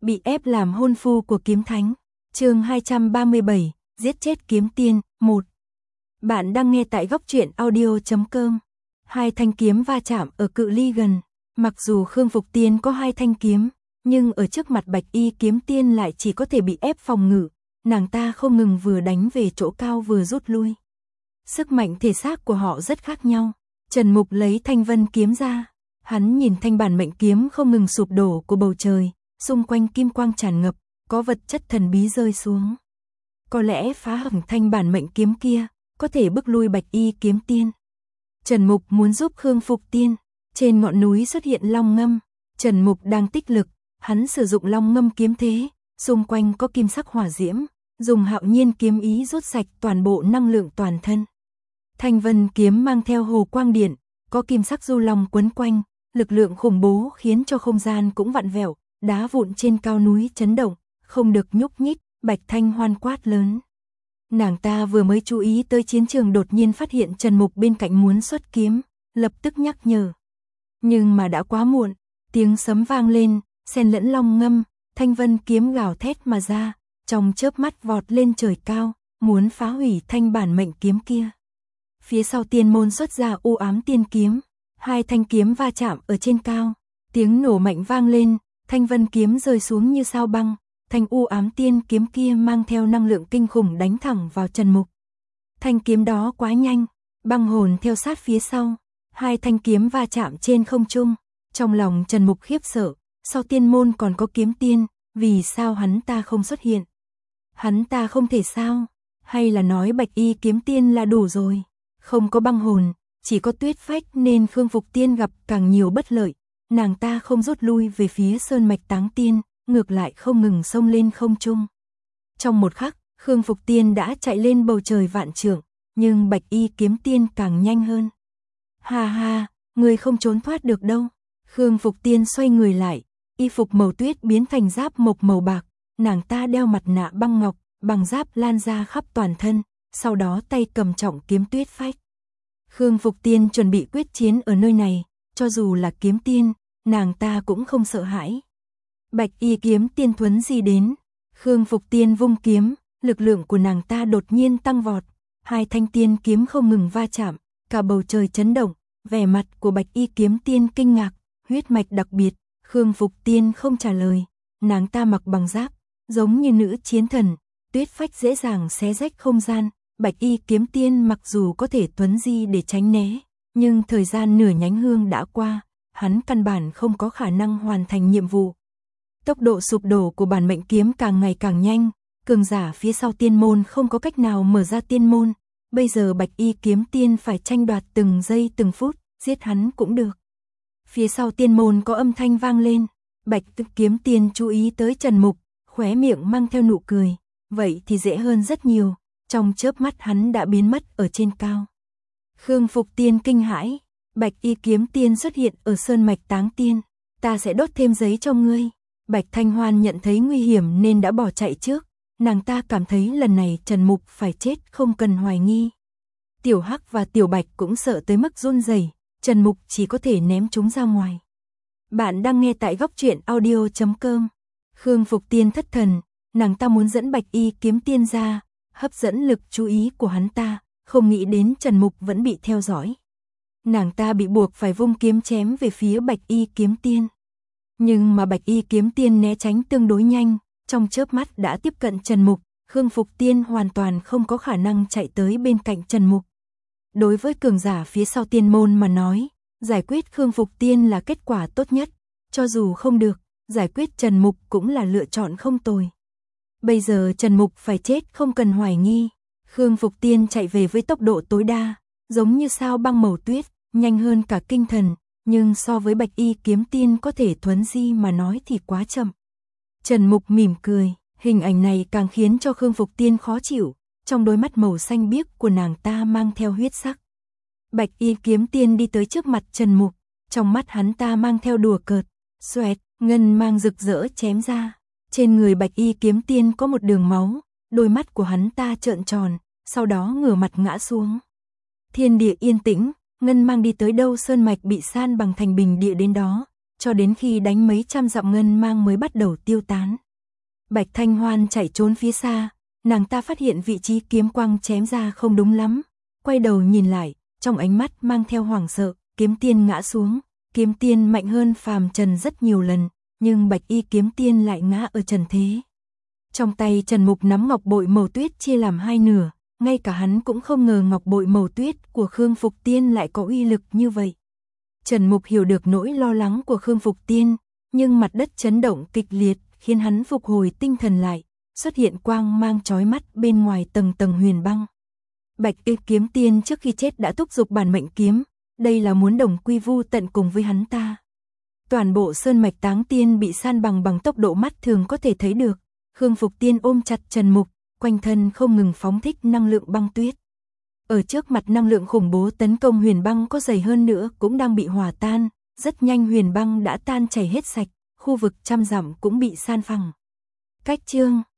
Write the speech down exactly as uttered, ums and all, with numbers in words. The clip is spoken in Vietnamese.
Bị ép làm hôn phu của kiếm thánh. Chương hai trăm ba mươi bảy, giết chết kiếm tiên, một. Bạn đang nghe tại góc truyện audio chấm com. Hai thanh kiếm va chạm ở cự ly gần. Mặc dù Khương Phục Tiên có hai thanh kiếm, nhưng ở trước mặt Bạch Y kiếm tiên lại chỉ có thể bị ép phòng ngự. Nàng ta không ngừng vừa đánh về chỗ cao vừa rút lui. Sức mạnh thể xác của họ rất khác nhau. Trần Mục lấy thanh vân kiếm ra. Hắn nhìn thanh bản mệnh kiếm không ngừng sụp đổ của bầu trời. Xung quanh kim quang tràn ngập, có vật chất thần bí rơi xuống. Có lẽ phá hỏng thanh bản mệnh kiếm kia, có thể bức lui Bạch Y kiếm tiên. Trần Mục muốn giúp Khương Phục Tiên. Trên ngọn núi xuất hiện long ngâm. Trần Mục đang tích lực, hắn sử dụng long ngâm kiếm thế, xung quanh có kim sắc hỏa diễm, dùng hạo nhiên kiếm ý rút sạch toàn bộ năng lượng toàn thân. Thanh vân kiếm mang theo hồ quang điện, có kim sắc du long quấn quanh, lực lượng khủng bố khiến cho không gian cũng vặn vẹo, đá vụn trên cao núi chấn động, không được nhúc nhích. Bạch Thanh Hoan quát lớn. Nàng ta vừa mới chú ý tới chiến trường đột nhiên phát hiện Trần Mục bên cạnh muốn xuất kiếm, lập tức nhắc nhở. Nhưng mà đã quá muộn, tiếng sấm vang lên, xen lẫn long ngâm, thanh vân kiếm gào thét mà ra, trong chớp mắt vọt lên trời cao, muốn phá hủy thanh bản mệnh kiếm kia. Phía sau tiên môn xuất ra u ám tiên kiếm, hai thanh kiếm va chạm ở trên cao, tiếng nổ mạnh vang lên, thanh vân kiếm rơi xuống như sao băng, thanh u ám tiên kiếm kia mang theo năng lượng kinh khủng đánh thẳng vào Trần Mục. Thanh kiếm đó quá nhanh, băng hồn theo sát phía sau, hai thanh kiếm va chạm trên không trung, trong lòng Trần Mục khiếp sợ, sau tiên môn còn có kiếm tiên, vì sao hắn ta không xuất hiện? Hắn ta không thể sao? Hay là nói Bạch Y kiếm tiên là đủ rồi? Không có băng hồn, chỉ có tuyết phách nên Khương Phục Tiên gặp càng nhiều bất lợi, nàng ta không rút lui về phía sơn mạch táng tiên, ngược lại không ngừng xông lên không trung. Trong một khắc, Khương Phục Tiên đã chạy lên bầu trời vạn trượng, nhưng Bạch Y kiếm tiên càng nhanh hơn. Ha ha, người không trốn thoát được đâu. Khương Phục Tiên xoay người lại, y phục màu tuyết biến thành giáp mộc màu bạc, nàng ta đeo mặt nạ băng ngọc, bằng giáp lan ra khắp toàn thân, sau đó tay cầm trọng kiếm tuyết phách. Khương Phục Tiên chuẩn bị quyết chiến ở nơi này, cho dù là kiếm tiên, nàng ta cũng không sợ hãi. Bạch Y kiếm tiên thuấn di đến, Khương Phục Tiên vung kiếm, lực lượng của nàng ta đột nhiên tăng vọt, hai thanh tiên kiếm không ngừng va chạm, cả bầu trời chấn động, vẻ mặt của Bạch Y kiếm tiên kinh ngạc, huyết mạch đặc biệt. Khương Phục Tiên không trả lời, nàng ta mặc bằng giáp, giống như nữ chiến thần, tuyết phách dễ dàng xé rách không gian. Bạch Y kiếm tiên mặc dù có thể tuấn di để tránh né, nhưng thời gian nửa nhánh hương đã qua, hắn căn bản không có khả năng hoàn thành nhiệm vụ. Tốc độ sụp đổ của bản mệnh kiếm càng ngày càng nhanh, cường giả phía sau tiên môn không có cách nào mở ra tiên môn, bây giờ Bạch Y kiếm tiên phải tranh đoạt từng giây từng phút, giết hắn cũng được. Phía sau tiên môn có âm thanh vang lên, Bạch Y kiếm tiên chú ý tới Trần Mục, khóe miệng mang theo nụ cười, vậy thì dễ hơn rất nhiều, trong chớp mắt hắn đã biến mất ở trên cao. Khương Phục Tiên kinh hãi, Bạch Y kiếm tiên xuất hiện ở sơn mạch táng tiên, ta sẽ đốt thêm giấy cho ngươi. Bạch Thanh Hoan nhận thấy nguy hiểm nên đã bỏ chạy trước, nàng ta cảm thấy lần này Trần Mục phải chết không cần hoài nghi. Tiểu Hắc và Tiểu Bạch cũng sợ tới mức run rẩy, Trần Mục chỉ có thể ném chúng ra ngoài. Bạn đang nghe tại góc truyện audio chấm com. Khương Phục Tiên thất thần, nàng ta muốn dẫn Bạch Y kiếm tiên ra, hấp dẫn lực chú ý của hắn ta, không nghĩ đến Trần Mục vẫn bị theo dõi. Nàng ta bị buộc phải vung kiếm chém về phía Bạch Y kiếm tiên. Nhưng mà Bạch Y kiếm tiên né tránh tương đối nhanh, trong chớp mắt đã tiếp cận Trần Mục, Khương Phục Tiên hoàn toàn không có khả năng chạy tới bên cạnh Trần Mục. Đối với cường giả phía sau tiên môn mà nói, giải quyết Khương Phục Tiên là kết quả tốt nhất, cho dù không được, giải quyết Trần Mục cũng là lựa chọn không tồi. Bây giờ Trần Mục phải chết không cần hoài nghi, Khương Phục Tiên chạy về với tốc độ tối đa, giống như sao băng màu tuyết, nhanh hơn cả kinh thần, nhưng so với Bạch Y kiếm tiên có thể thuấn di mà nói thì quá chậm. Trần Mục mỉm cười, hình ảnh này càng khiến cho Khương Phục Tiên khó chịu, trong đôi mắt màu xanh biếc của nàng ta mang theo huyết sắc. Bạch Y kiếm tiên đi tới trước mặt Trần Mục, trong mắt hắn ta mang theo đùa cợt, xoẹt, ngân mang rực rỡ chém ra. Trên người Bạch Y kiếm tiên có một đường máu, đôi mắt của hắn ta trợn tròn, sau đó ngửa mặt ngã xuống. Thiên địa yên tĩnh, ngân mang đi tới đâu sơn mạch bị san bằng thành bình địa đến đó, cho đến khi đánh mấy trăm dặm ngân mang mới bắt đầu tiêu tán. Bạch Thanh Hoan chạy trốn phía xa, nàng ta phát hiện vị trí kiếm quang chém ra không đúng lắm, quay đầu nhìn lại, trong ánh mắt mang theo hoảng sợ, kiếm tiên ngã xuống, kiếm tiên mạnh hơn phàm trần rất nhiều lần, nhưng bạch y kiếm tiên lại ngã ở trần thế. Trong tay Trần Mục nắm ngọc bội màu tuyết chia làm hai nửa, ngay cả hắn cũng không ngờ ngọc bội màu tuyết của Khương Phục Tiên lại có uy lực như vậy. Trần Mục hiểu được nỗi lo lắng của Khương Phục Tiên, nhưng mặt đất chấn động kịch liệt khiến hắn phục hồi tinh thần lại, xuất hiện quang mang chói mắt bên ngoài tầng tầng huyền băng. Bạch y kiếm tiên trước khi chết đã thúc giục bản mệnh kiếm, đây là muốn đồng quy vu tận cùng với hắn ta. Toàn bộ sơn mạch Táng Tiên bị san bằng bằng tốc độ mắt thường có thể thấy được. Khương Phục Tiên ôm chặt Trần Mục, quanh thân không ngừng phóng thích năng lượng băng tuyết. Ở trước mặt năng lượng khủng bố tấn công huyền băng có dày hơn nữa cũng đang bị hòa tan, rất nhanh huyền băng đã tan chảy hết sạch, khu vực trăm dặm cũng bị san phẳng. Cách chương